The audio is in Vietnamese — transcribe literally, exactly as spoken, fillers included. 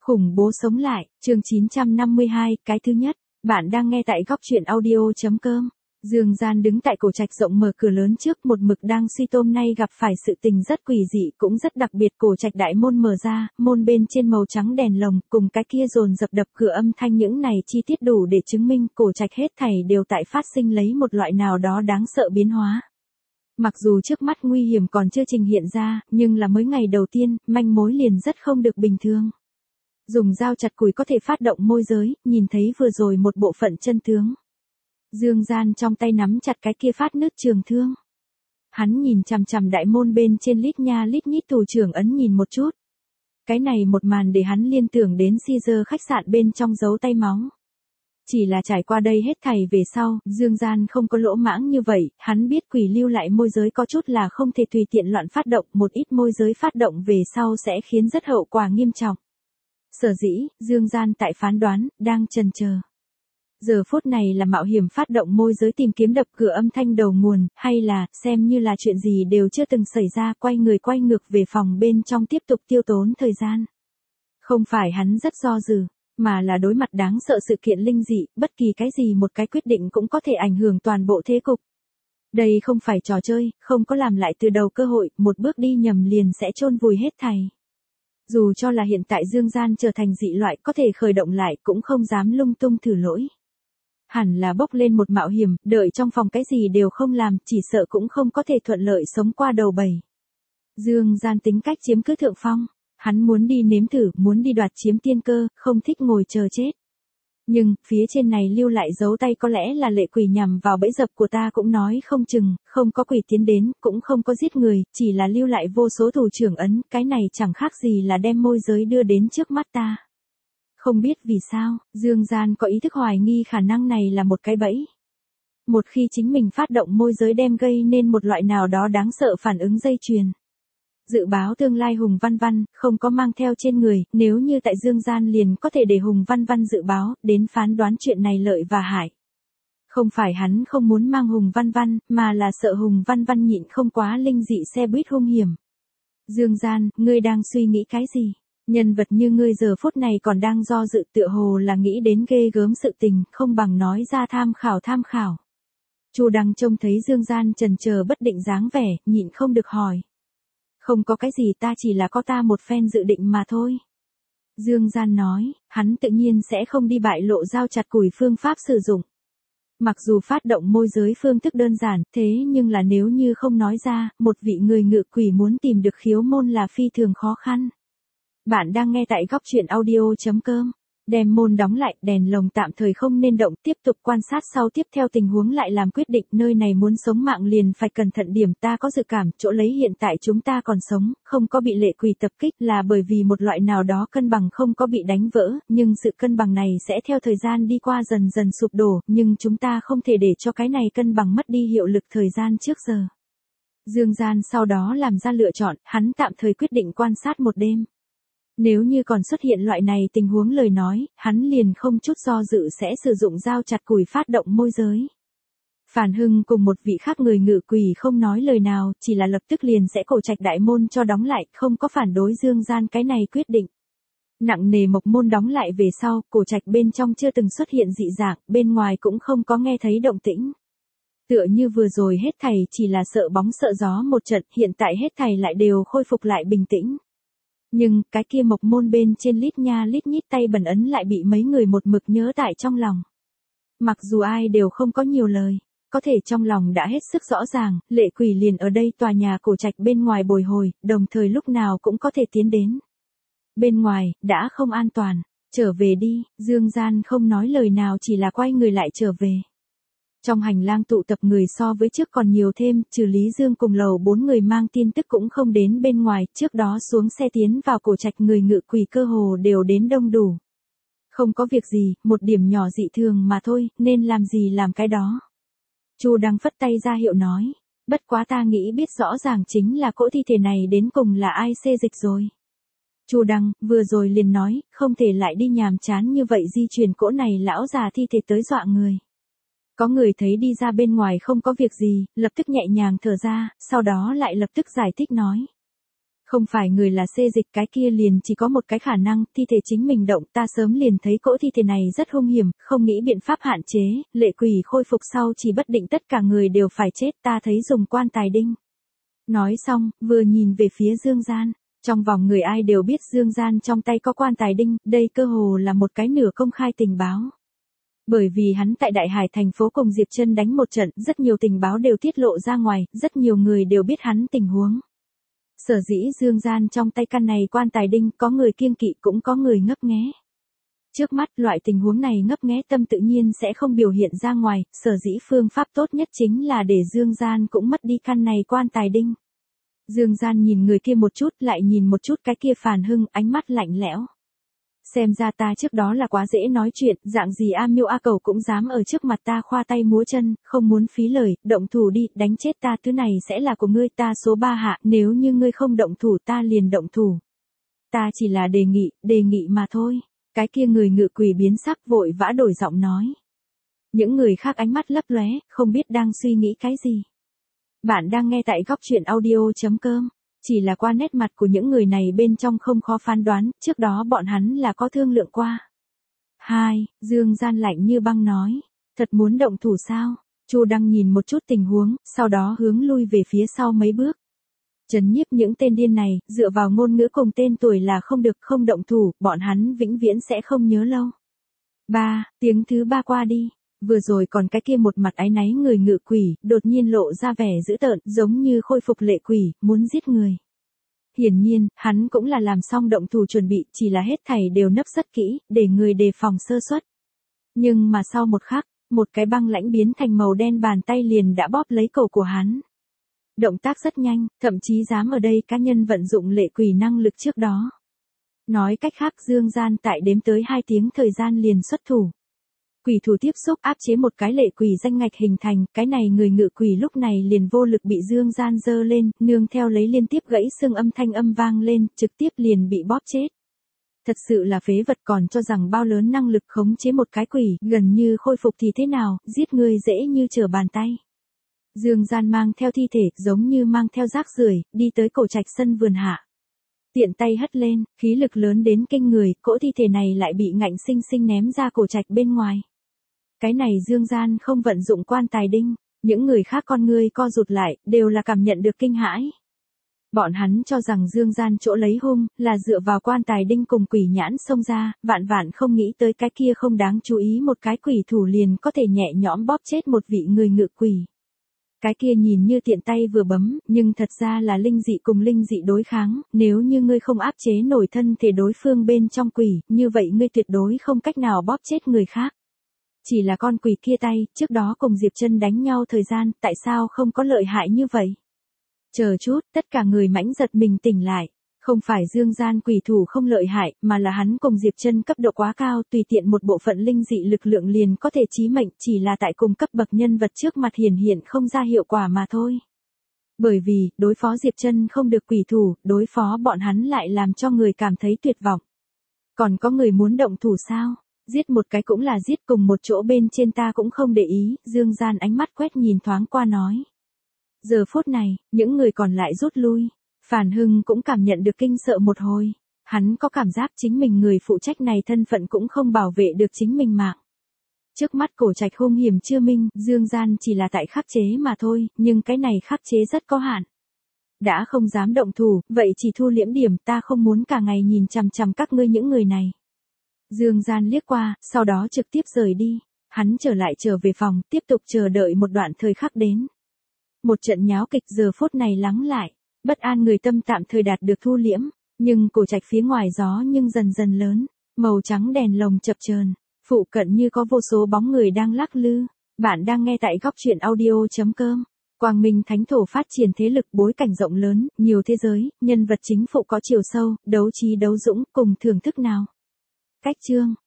Khủng bố sống lại, chương chín trăm năm mươi hai, cái thứ nhất. Bạn đang nghe tại góc truyện audio.com. Dương Gian đứng tại cổ trạch rộng mở cửa lớn trước, một mực đang suy tôm nay gặp phải sự tình rất quỷ dị cũng rất đặc biệt. Cổ trạch đại môn mở ra, môn bên trên màu trắng đèn lồng, cùng cái kia dồn dập đập cửa âm thanh, những này chi tiết đủ để chứng minh cổ trạch hết thảy đều tại phát sinh lấy một loại nào đó đáng sợ biến hóa. Mặc dù trước mắt nguy hiểm còn chưa trình hiện ra, nhưng là mới ngày đầu tiên, manh mối liền rất không được bình thường. Dùng dao chặt củi có thể phát động môi giới, nhìn thấy vừa rồi một bộ phận chân tướng. Dương Gian trong tay nắm chặt cái kia phát nứt trường thương. Hắn nhìn chằm chằm đại môn bên trên lít nha lít nhít tù trưởng ấn nhìn một chút. Cái này một màn để hắn liên tưởng đến Caesar khách sạn bên trong dấu tay máu. Chỉ là trải qua đây hết thảy về sau, Dương Gian không có lỗ mãng như vậy, hắn biết quỷ lưu lại môi giới có chút là không thể tùy tiện loạn phát động, một ít môi giới phát động về sau sẽ khiến rất hậu quả nghiêm trọng. Sở dĩ, Dương Gian tại phán đoán, đang chần chờ. Giờ phút này là mạo hiểm phát động môi giới tìm kiếm đập cửa âm thanh đầu nguồn, hay là, xem như là chuyện gì đều chưa từng xảy ra, quay người quay ngược về phòng bên trong tiếp tục tiêu tốn thời gian. Không phải hắn rất do dự, mà là đối mặt đáng sợ sự kiện linh dị, bất kỳ cái gì một cái quyết định cũng có thể ảnh hưởng toàn bộ thế cục. Đây không phải trò chơi, không có làm lại từ đầu cơ hội, một bước đi nhầm liền sẽ chôn vùi hết thảy. Dù cho là hiện tại Dương Gian trở thành dị loại có thể khởi động lại cũng không dám lung tung thử lỗi. Hẳn là bốc lên một mạo hiểm, đợi trong phòng cái gì đều không làm, chỉ sợ cũng không có thể thuận lợi sống qua đầu bầy. Dương Gian tính cách chiếm cứ thượng phong, hắn muốn đi nếm thử, muốn đi đoạt chiếm tiên cơ, không thích ngồi chờ chết. Nhưng, phía trên này lưu lại dấu tay có lẽ là lệ quỷ nhằm vào bẫy dập của ta cũng nói không chừng, không có quỷ tiến đến, cũng không có giết người, chỉ là lưu lại vô số thủ trưởng ấn, cái này chẳng khác gì là đem môi giới đưa đến trước mắt ta. Không biết vì sao, Dương Gian có ý thức hoài nghi khả năng này là một cái bẫy. Một khi chính mình phát động môi giới đem gây nên một loại nào đó đáng sợ phản ứng dây chuyền. Dự báo tương lai Hùng Văn Văn, không có mang theo trên người, nếu như tại Dương Gian liền có thể để Hùng Văn Văn dự báo, đến phán đoán chuyện này lợi và hại. Không phải hắn không muốn mang Hùng Văn Văn, mà là sợ Hùng Văn Văn nhịn không quá linh dị xe buýt hung hiểm. Dương Gian, ngươi đang suy nghĩ cái gì? Nhân vật như ngươi giờ phút này còn đang do dự, tựa hồ là nghĩ đến ghê gớm sự tình, không bằng nói ra tham khảo tham khảo. Chu Đăng trông thấy Dương Gian chần chờ bất định dáng vẻ, nhịn không được hỏi. Không có cái gì, ta chỉ là có ta một phen dự định mà thôi. Dương Gian nói, hắn tự nhiên sẽ không đi bại lộ dao chặt củi phương pháp sử dụng. Mặc dù phát động môi giới phương thức đơn giản, thế nhưng là nếu như không nói ra, một vị người ngự quỷ muốn tìm được khiếu môn là phi thường khó khăn. Bạn đang nghe tại góc truyện audio.com. Đem môn đóng lại, đèn lồng tạm thời không nên động, tiếp tục quan sát sau tiếp theo tình huống lại làm quyết định, nơi này muốn sống mạng liền phải cẩn thận điểm, ta có dự cảm, chỗ lấy hiện tại chúng ta còn sống, không có bị lệ quỷ tập kích là bởi vì một loại nào đó cân bằng không có bị đánh vỡ, nhưng sự cân bằng này sẽ theo thời gian đi qua dần dần sụp đổ, nhưng chúng ta không thể để cho cái này cân bằng mất đi hiệu lực thời gian trước giờ. Dương Gian sau đó làm ra lựa chọn, hắn tạm thời quyết định quan sát một đêm. Nếu như còn xuất hiện loại này tình huống lời nói, hắn liền không chút do dự sẽ sử dụng dao chặt củi phát động môi giới. Phản Hưng cùng một vị khác người ngự quỷ không nói lời nào, chỉ là lập tức liền sẽ cổ trạch đại môn cho đóng lại, không có phản đối Dương Gian cái này quyết định. Nặng nề mộc môn đóng lại về sau, cổ trạch bên trong chưa từng xuất hiện dị dạng, bên ngoài cũng không có nghe thấy động tĩnh. Tựa như vừa rồi hết thảy chỉ là sợ bóng sợ gió một trận, hiện tại hết thảy lại đều khôi phục lại bình tĩnh. Nhưng, cái kia mộc môn bên trên lít nha lít nhít tay bẩn ấn lại bị mấy người một mực nhớ tại trong lòng. Mặc dù ai đều không có nhiều lời, có thể trong lòng đã hết sức rõ ràng, lệ quỷ liền ở đây tòa nhà cổ trạch bên ngoài bồi hồi, đồng thời lúc nào cũng có thể tiến đến. Bên ngoài, đã không an toàn, trở về đi, Dương Gian không nói lời nào chỉ là quay người lại trở về. Trong hành lang tụ tập người so với trước còn nhiều thêm, trừ Lý Dương cùng lầu bốn người mang tin tức cũng không đến bên ngoài, trước đó xuống xe tiến vào cổ trạch người ngự quỷ cơ hồ đều đến đông đủ. Không có việc gì, một điểm nhỏ dị thường mà thôi, nên làm gì làm cái đó. Chu Đăng phất tay ra hiệu nói, bất quá ta nghĩ biết rõ ràng chính là cỗ thi thể này đến cùng là ai xê dịch rồi. Chu Đăng, vừa rồi liền nói, không thể lại đi nhàm chán như vậy di chuyển cỗ này lão già thi thể tới dọa người. Có người thấy đi ra bên ngoài không có việc gì, lập tức nhẹ nhàng thở ra, sau đó lại lập tức giải thích nói. Không phải người là xê dịch, cái kia liền chỉ có một cái khả năng, thi thể chính mình động, ta sớm liền thấy cỗ thi thể này rất hung hiểm, không nghĩ biện pháp hạn chế, lệ quỷ khôi phục sau chỉ bất định tất cả người đều phải chết, ta thấy dùng quan tài đinh. Nói xong, vừa nhìn về phía Dương Gian, trong vòng người ai đều biết Dương Gian trong tay có quan tài đinh, đây cơ hồ là một cái nửa công khai tình báo. Bởi vì hắn tại Đại Hải thành phố cùng Diệp Trân đánh một trận, rất nhiều tình báo đều tiết lộ ra ngoài, rất nhiều người đều biết hắn tình huống. Sở dĩ Dương Gian trong tay căn này quan tài đinh, có người kiêng kỵ cũng có người ngấp nghé. Trước mắt loại tình huống này ngấp nghé tâm tự nhiên sẽ không biểu hiện ra ngoài, sở dĩ phương pháp tốt nhất chính là để Dương Gian cũng mất đi căn này quan tài đinh. Dương Gian nhìn người kia một chút, lại nhìn một chút cái kia Phàn Hưng, ánh mắt lạnh lẽo. Xem ra ta trước đó là quá dễ nói chuyện, dạng gì A Miêu A Cầu cũng dám ở trước mặt ta khoa tay múa chân, không muốn phí lời, động thủ đi, đánh chết ta, thứ này sẽ là của ngươi, ta số ba hạ, nếu như ngươi không động thủ ta liền động thủ. Ta chỉ là đề nghị, đề nghị mà thôi. Cái kia người ngự quỷ biến sắc vội vã đổi giọng nói. Những người khác ánh mắt lấp lóe, không biết đang suy nghĩ cái gì. Bạn đang nghe tại góc truyện audio.com. Chỉ là qua nét mặt của những người này bên trong không khó phán đoán, trước đó bọn hắn là có thương lượng qua. Hai, Dương Gian lạnh như băng nói. Thật muốn động thủ sao? Chu Đăng nhìn một chút tình huống, sau đó hướng lui về phía sau mấy bước. Trấn nhiếp những tên điên này, dựa vào ngôn ngữ cùng tên tuổi là không được, không động thủ, bọn hắn vĩnh viễn sẽ không nhớ lâu. Ba, tiếng thứ ba qua đi. Vừa rồi còn cái kia một mặt áy náy người ngự quỷ, đột nhiên lộ ra vẻ dữ tợn, giống như khôi phục lệ quỷ, muốn giết người. Hiển nhiên, hắn cũng là làm xong động thủ chuẩn bị, chỉ là hết thảy đều nấp rất kỹ, để người đề phòng sơ suất. Nhưng mà sau một khắc, một cái băng lãnh biến thành màu đen bàn tay liền đã bóp lấy cổ của hắn. Động tác rất nhanh, thậm chí dám ở đây cá nhân vận dụng lệ quỷ năng lực trước đó. Nói cách khác Dương Gian tại đếm tới hai tiếng thời gian liền xuất thủ. Quỷ thủ tiếp xúc áp chế một cái lệ quỷ danh ngạch hình thành, cái này người ngự quỷ lúc này liền vô lực bị Dương Gian giơ lên, nương theo lấy liên tiếp gãy xương âm thanh âm vang lên, trực tiếp liền bị bóp chết. Thật sự là phế vật, còn cho rằng bao lớn năng lực khống chế một cái quỷ, gần như khôi phục thì thế nào, giết người dễ như trở bàn tay. Dương Gian mang theo thi thể, giống như mang theo rác rưởi, đi tới cổ trạch sân vườn hạ. Tiện tay hất lên, khí lực lớn đến kinh người, cỗ thi thể này lại bị ngạnh sinh sinh ném ra cổ trạch bên ngoài. Cái này Dương Gian không vận dụng quan tài đinh, những người khác con ngươi co rụt lại, đều là cảm nhận được kinh hãi. Bọn hắn cho rằng Dương Gian chỗ lấy hung, là dựa vào quan tài đinh cùng quỷ nhãn xông ra, vạn vạn không nghĩ tới cái kia không đáng chú ý một cái quỷ thủ liền có thể nhẹ nhõm bóp chết một vị người ngự quỷ. Cái kia nhìn như tiện tay vừa bấm, nhưng thật ra là linh dị cùng linh dị đối kháng, nếu như ngươi không áp chế nổi thân thể đối phương bên trong quỷ, như vậy ngươi tuyệt đối không cách nào bóp chết người khác. Chỉ là con quỷ kia tay, trước đó cùng Diệp Trân đánh nhau thời gian, tại sao không có lợi hại như vậy? Chờ chút, tất cả người mãnh giật mình tỉnh lại. Không phải Dương Gian quỷ thủ không lợi hại, mà là hắn cùng Diệp Trân cấp độ quá cao, tùy tiện một bộ phận linh dị lực lượng liền có thể chí mệnh, chỉ là tại cùng cấp bậc nhân vật trước mặt hiển hiện không ra hiệu quả mà thôi. Bởi vì, đối phó Diệp Trân không được quỷ thủ, đối phó bọn hắn lại làm cho người cảm thấy tuyệt vọng. Còn có người muốn động thủ sao? Giết một cái cũng là giết, cùng một chỗ bên trên ta cũng không để ý, Dương Gian ánh mắt quét nhìn thoáng qua nói. Giờ phút này, những người còn lại rút lui. Phàn Hưng cũng cảm nhận được kinh sợ một hồi. Hắn có cảm giác chính mình người phụ trách này thân phận cũng không bảo vệ được chính mình mạng. Trước mắt cổ trạch hung hiểm chưa minh, Dương Gian chỉ là tại khắc chế mà thôi, nhưng cái này khắc chế rất có hạn. Đã không dám động thủ, vậy chỉ thu liễm điểm, ta không muốn cả ngày nhìn chằm chằm các ngươi những người này. Dương Gian liếc qua, sau đó trực tiếp rời đi. Hắn trở lại trở về phòng, tiếp tục chờ đợi một đoạn thời khắc đến. Một trận nháo kịch giờ phút này lắng lại. Bất an người tâm tạm thời đạt được thu liễm, nhưng cổ trạch phía ngoài gió nhưng dần dần lớn, màu trắng đèn lồng chập chờn, phụ cận như có vô số bóng người đang lắc lư. Bạn đang nghe tại góc truyện audio.com. Quang Minh Thánh Thổ phát triển thế lực, bối cảnh rộng lớn, nhiều thế giới, nhân vật chính phụ có chiều sâu, đấu trí đấu dũng, cùng thưởng thức nào. Cách chương